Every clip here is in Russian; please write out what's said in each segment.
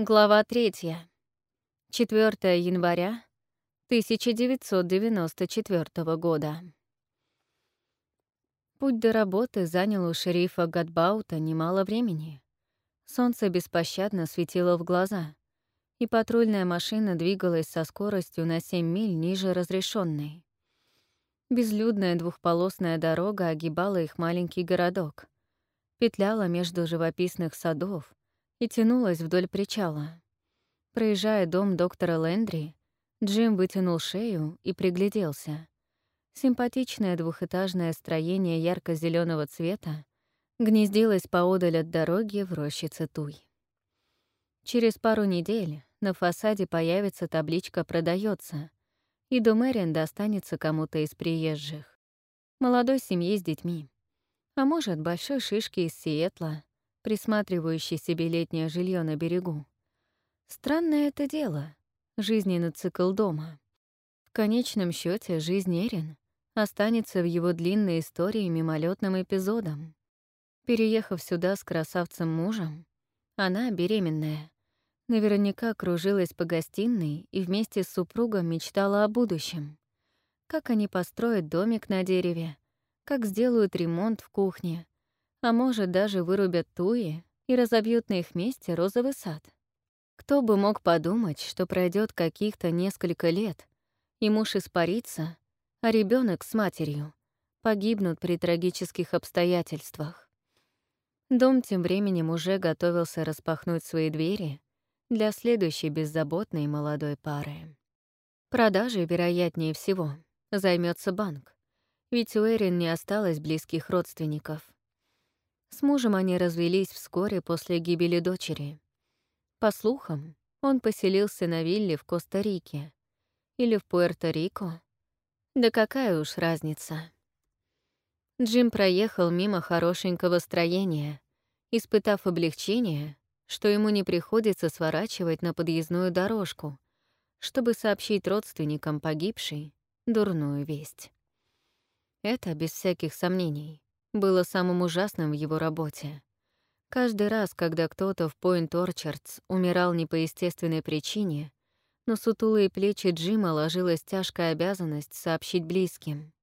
Глава 3. 4 января 1994 года. Путь до работы занял у шерифа Гадбаута немало времени. Солнце беспощадно светило в глаза, и патрульная машина двигалась со скоростью на 7 миль ниже разрешенной. Безлюдная двухполосная дорога огибала их маленький городок, петляла между живописных садов и тянулась вдоль причала. Проезжая дом доктора Лэндри, Джим вытянул шею и пригляделся. Симпатичное двухэтажное строение ярко зеленого цвета гнездилось поодаль от дороги в рощице туй. Через пару недель на фасаде появится табличка «Продается», и дом Эрин достанется кому-то из приезжих. Молодой семье с детьми. А может, большой шишки из Сиэтла, присматривающей себе летнее жилье на берегу. Странное это дело — жизненный цикл дома. В конечном счете жизнь Эрин останется в его длинной истории мимолетным эпизодом. Переехав сюда с красавцем-мужем, она, беременная, наверняка кружилась по гостиной и вместе с супругом мечтала о будущем. Как они построят домик на дереве, как сделают ремонт в кухне, а может, даже вырубят туи и разобьют на их месте розовый сад. Кто бы мог подумать, что пройдет каких-то несколько лет, и муж испарится, а ребенок с матерью погибнут при трагических обстоятельствах. Дом тем временем уже готовился распахнуть свои двери для следующей беззаботной молодой пары. Продажей, вероятнее всего, займется банк, ведь у Эрин не осталось близких родственников. С мужем они развелись вскоре после гибели дочери. По слухам, он поселился на вилле в Коста-Рике или в Пуэрто-Рико. Да какая уж разница. Джим проехал мимо хорошенького строения, испытав облегчение, что ему не приходится сворачивать на подъездную дорожку, чтобы сообщить родственникам погибшей дурную весть. Это, без всяких сомнений, было самым ужасным в его работе. Каждый раз, когда кто-то в Пойнт-Орчардс умирал не по естественной причине, на сутулые плечи Джима ложилась тяжкая обязанность сообщить близким.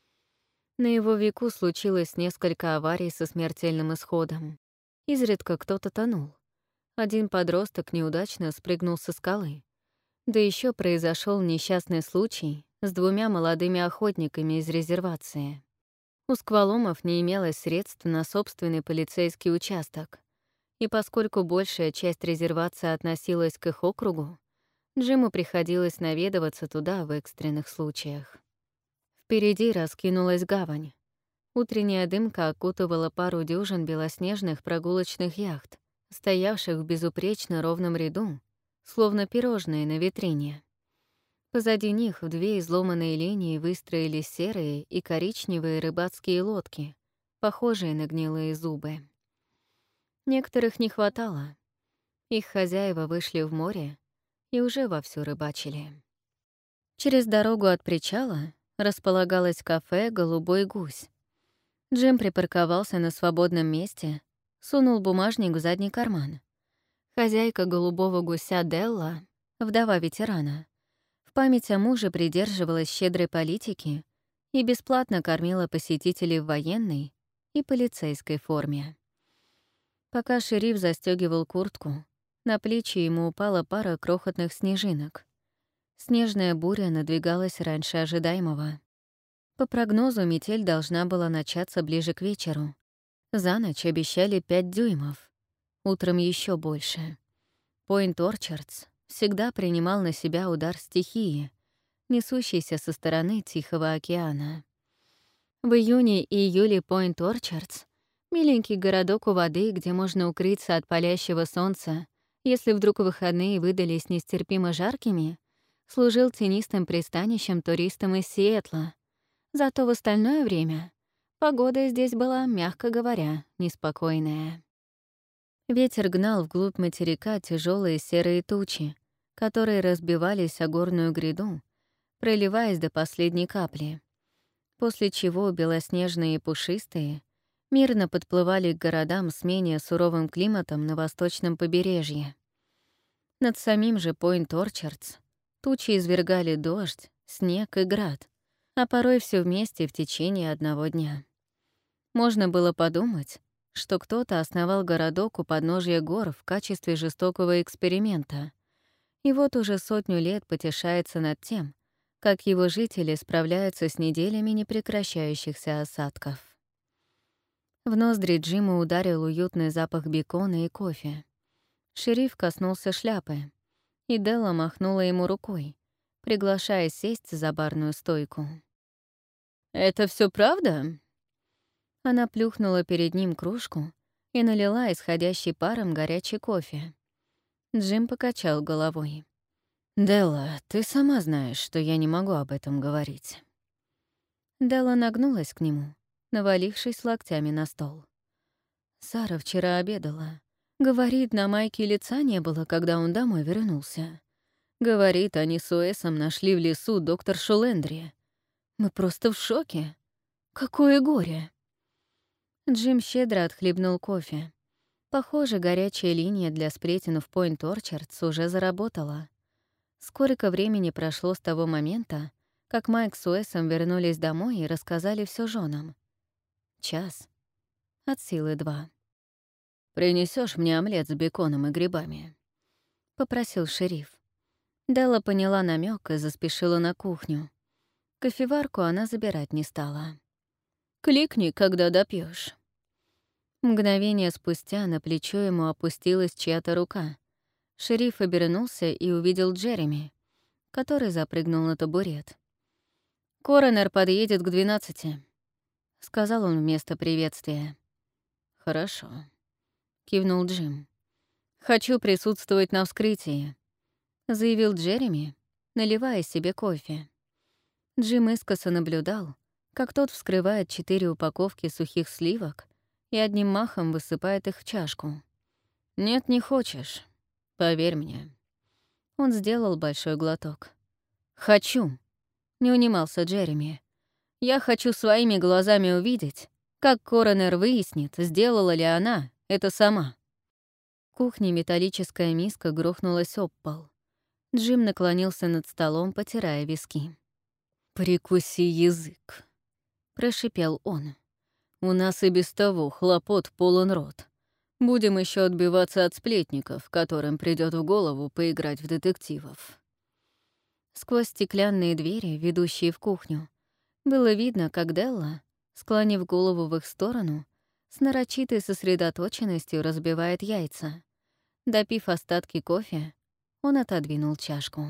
На его веку случилось несколько аварий со смертельным исходом. Изредка кто-то тонул. Один подросток неудачно спрыгнул со скалы. Да еще произошел несчастный случай с 2 молодыми охотниками из резервации. У скваломов не имелось средств на собственный полицейский участок, и поскольку большая часть резервации относилась к их округу, Джиму приходилось наведываться туда в экстренных случаях. Впереди раскинулась гавань. Утренняя дымка окутывала пару дюжин белоснежных прогулочных яхт, стоявших в безупречно ровном ряду, словно пирожные на витрине. Позади них в 2 изломанные линии выстроились серые и коричневые рыбацкие лодки, похожие на гнилые зубы. Некоторых не хватало. Их хозяева вышли в море и уже вовсю рыбачили. Через дорогу от причала располагалось кафе «Голубой гусь». Джим припарковался на свободном месте, сунул бумажник в задний карман. Хозяйка «Голубого гуся» Делла, вдова ветерана, в память о муже придерживалась щедрой политики и бесплатно кормила посетителей в военной и полицейской форме. Пока шериф застегивал куртку, на плечи ему упала пара крохотных снежинок. Снежная буря надвигалась раньше ожидаемого. По прогнозу, метель должна была начаться ближе к вечеру. За ночь обещали 5 дюймов. Утром еще больше. Пойнт-Орчардс всегда принимал на себя удар стихии, несущейся со стороны Тихого океана. В июне и июле Пойнт-Орчардс — миленький городок у воды, где можно укрыться от палящего солнца, если вдруг выходные выдались нестерпимо жаркими, служил тенистым пристанищем туристам из Сиэтла. Зато в остальное время погода здесь была, мягко говоря, неспокойная. Ветер гнал вглубь материка тяжелые серые тучи, которые разбивались о горную гряду, проливаясь до последней капли, после чего белоснежные и пушистые мирно подплывали к городам с менее суровым климатом на восточном побережье. Над самим же Пойнт-Орчардс тучи извергали дождь, снег и град, а порой все вместе в течение одного дня. Можно было подумать, что кто-то основал городок у подножья гор в качестве жестокого эксперимента, и вот уже 100 лет потешается над тем, как его жители справляются с неделями непрекращающихся осадков. В ноздри Джима ударил уютный запах бекона и кофе. Шериф коснулся шляпы, и Делла махнула ему рукой, приглашая сесть за барную стойку. «Это все правда?» Она плюхнула перед ним кружку и налила исходящий паром горячий кофе. Джим покачал головой. «Делла, ты сама знаешь, что я не могу об этом говорить». Делла нагнулась к нему, навалившись локтями на стол. «Сара вчера обедала. Говорит, на Майке лица не было, когда он домой вернулся. Говорит, они с Уэсом нашли в лесу доктор Шулендри. Мы просто в шоке. Какое горе!» Джим щедро отхлебнул кофе. Похоже, горячая линия для сплетен в Пойнт-Орчардс уже заработала. Сколько времени прошло с того момента, как Майк с Уэсом вернулись домой и рассказали все женам? Час. От силы 2. «Принесешь мне омлет с беконом и грибами?» — попросил шериф. Делла поняла намек и заспешила на кухню. Кофеварку она забирать не стала. «Кликни, когда допьешь. Мгновение спустя на плечо ему опустилась чья-то рука. Шериф обернулся и увидел Джереми, который запрыгнул на табурет. «Коронер подъедет к 12, — сказал он вместо приветствия. «Хорошо», — кивнул Джим. «Хочу присутствовать на вскрытии», — заявил Джереми, наливая себе кофе. Джим искоса наблюдал, как тот вскрывает 4 упаковки сухих сливок и одним махом высыпает их в чашку. «Нет, не хочешь. Поверь мне». Он сделал большой глоток. «Хочу», — не унимался Джереми. «Я хочу своими глазами увидеть, как коронер выяснит, сделала ли она это сама». В кухне металлическая миска грохнулась об пол. Джим наклонился над столом, потирая виски. «Прикуси язык», — прошипел он. «У нас и без того хлопот полон рот. Будем еще отбиваться от сплетников, которым придет в голову поиграть в детективов». Сквозь стеклянные двери, ведущие в кухню, было видно, как Делла, склонив голову в их сторону, с нарочитой сосредоточенностью разбивает яйца. Допив остатки кофе, он отодвинул чашку.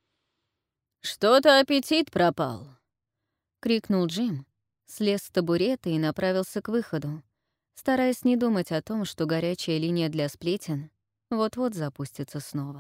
«Что-то аппетит пропал!» — крикнул Джим, слез с табурета и направился к выходу, стараясь не думать о том, что горячая линия для сплетен вот-вот запустится снова.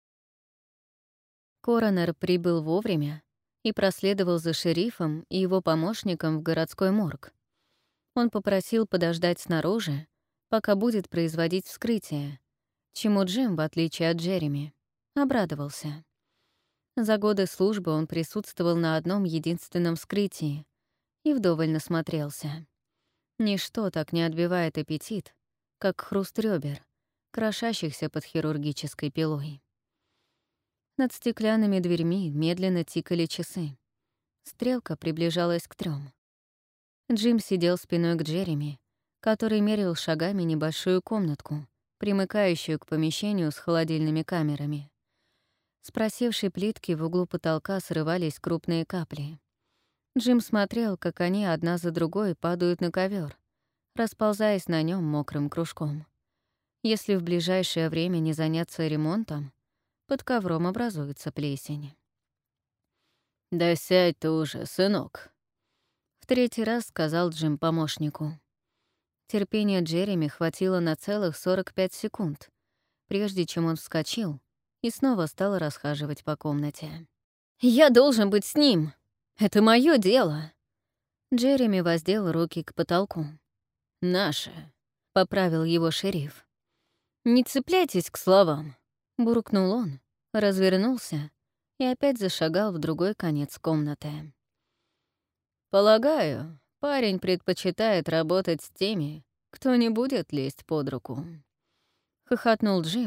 Коронер прибыл вовремя и проследовал за шерифом и его помощником в городской морг. Он попросил подождать снаружи, пока будет производить вскрытие, чему Джим, в отличие от Джереми, обрадовался. За годы службы он присутствовал на одном единственном вскрытии и вдоволь насмотрелся. Ничто так не отбивает аппетит, как хруст ребер, крошащихся под хирургической пилой. Над стеклянными дверьми медленно тикали часы. Стрелка приближалась к 3. Джим сидел спиной к Джереми, который мерил шагами небольшую комнатку, примыкающую к помещению с холодильными камерами. С просевшей плитки в углу потолка срывались крупные капли. Джим смотрел, как они одна за другой падают на ковер, расползаясь на нем мокрым кружком. Если в ближайшее время не заняться ремонтом, под ковром образуется плесень. «Да сядь ты уже, сынок», — в 3-й раз сказал Джим помощнику. Терпения Джереми хватило на целых 45 секунд, прежде чем он вскочил и снова стал расхаживать по комнате. «Я должен быть с ним! Это мое дело!» Джереми воздел руки к потолку. «Наше», — поправил его шериф. «Не цепляйтесь к словам», — буркнул он, развернулся и опять зашагал в другой конец комнаты. «Полагаю, парень предпочитает работать с теми, кто не будет лезть под руку», — хохотнул Джим,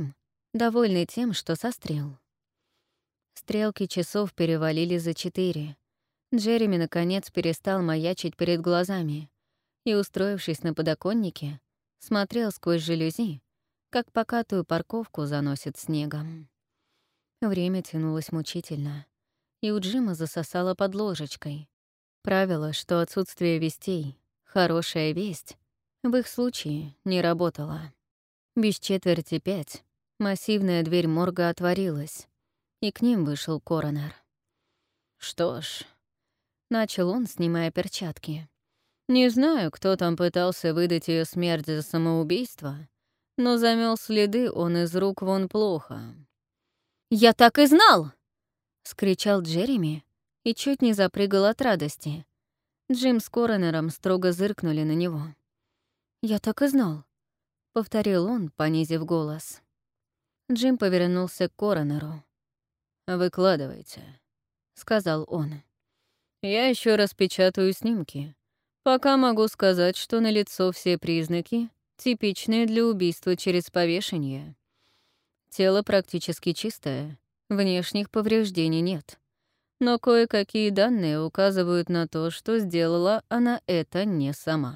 довольный тем, что сострел. Стрелки часов перевалили за 4. Джереми, наконец, перестал маячить перед глазами и, устроившись на подоконнике, смотрел сквозь жалюзи, как покатую парковку заносит снегом. Время тянулось мучительно, и у Джима засосало под ложечкой. Правило, что отсутствие вестей — хорошая весть, в их случае не работало. Без 4:05 массивная дверь морга отворилась, и к ним вышел коронер. «Что ж», — начал он, снимая перчатки, «не знаю, кто там пытался выдать ее смерть за самоубийство, но замел следы он из рук вон плохо». «Я так и знал!» — скричал Джереми и чуть не запрыгал от радости. Джим с коронером строго зыркнули на него. «Я так и знал», — повторил он, понизив голос. Джим повернулся к коронеру. «Выкладывайте», — сказал он. «Я еще раз печатаю снимки. Пока могу сказать, что налицо все признаки, типичные для убийства через повешение. Тело практически чистое, внешних повреждений нет. Но кое-какие данные указывают на то, что сделала она это не сама.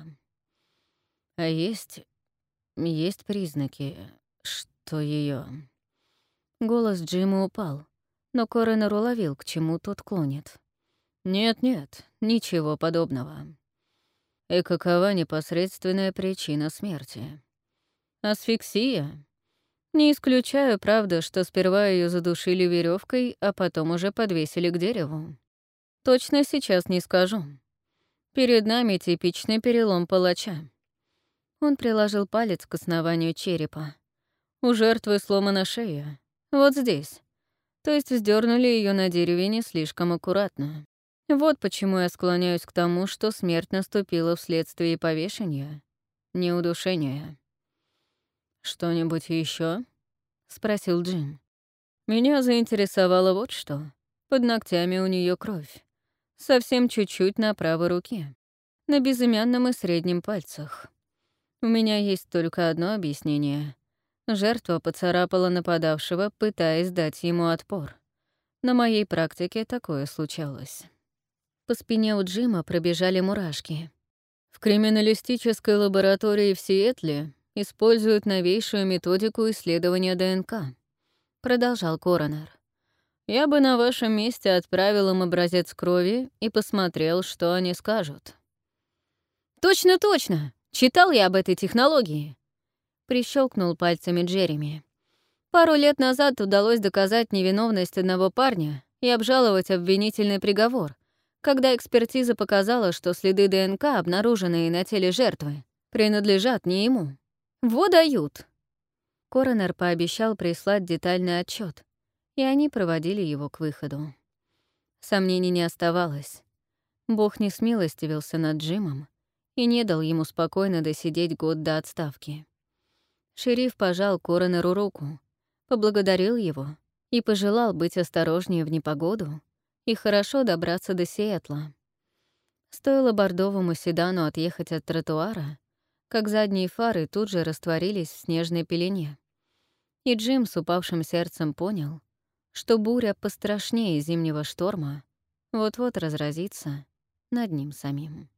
А есть признаки, что ее. Голос Джима упал, но коронер уловил, к чему тот клонит. Нет, ничего подобного. И какова непосредственная причина смерти? Асфиксия? Не исключаю, правда, что сперва ее задушили веревкой, а потом уже подвесили к дереву. Точно сейчас не скажу. Перед нами типичный перелом палача. Он приложил палец к основанию черепа. У жертвы сломана шея. Вот здесь. То есть вздернули ее на дереве не слишком аккуратно. Вот почему я склоняюсь к тому, что смерть наступила вследствие повешения, не удушения. «Что-нибудь еще? Спросил Джим. Меня заинтересовало вот что. Под ногтями у нее кровь. Совсем чуть-чуть на правой руке. На безымянном и среднем пальцах. У меня есть только одно объяснение. Жертва поцарапала нападавшего, пытаясь дать ему отпор. На моей практике такое случалось. По спине у Джима пробежали мурашки. В криминалистической лаборатории в Сиэтле используют новейшую методику исследования ДНК. Продолжал коронер. Я бы на вашем месте отправил им образец крови и посмотрел, что они скажут. Точно! Читал я об этой технологии. Прищелкнул пальцами Джереми. Пару лет назад удалось доказать невиновность одного парня и обжаловать обвинительный приговор, когда экспертиза показала, что следы ДНК, обнаруженные на теле жертвы, принадлежат не ему. Во дают. Коронер пообещал прислать детальный отчет, и они проводили его к выходу. Сомнений не оставалось. Бог не смилостивился над Джимом и не дал ему спокойно досидеть год до отставки. Шериф пожал коронеру руку, поблагодарил его и пожелал быть осторожнее в непогоду и хорошо добраться до Сиэтла. Стоило бордовому седану отъехать от тротуара, как задние фары тут же растворились в снежной пелене. И Джим с упавшим сердцем понял, что буря пострашнее зимнего шторма вот-вот разразится над ним самим.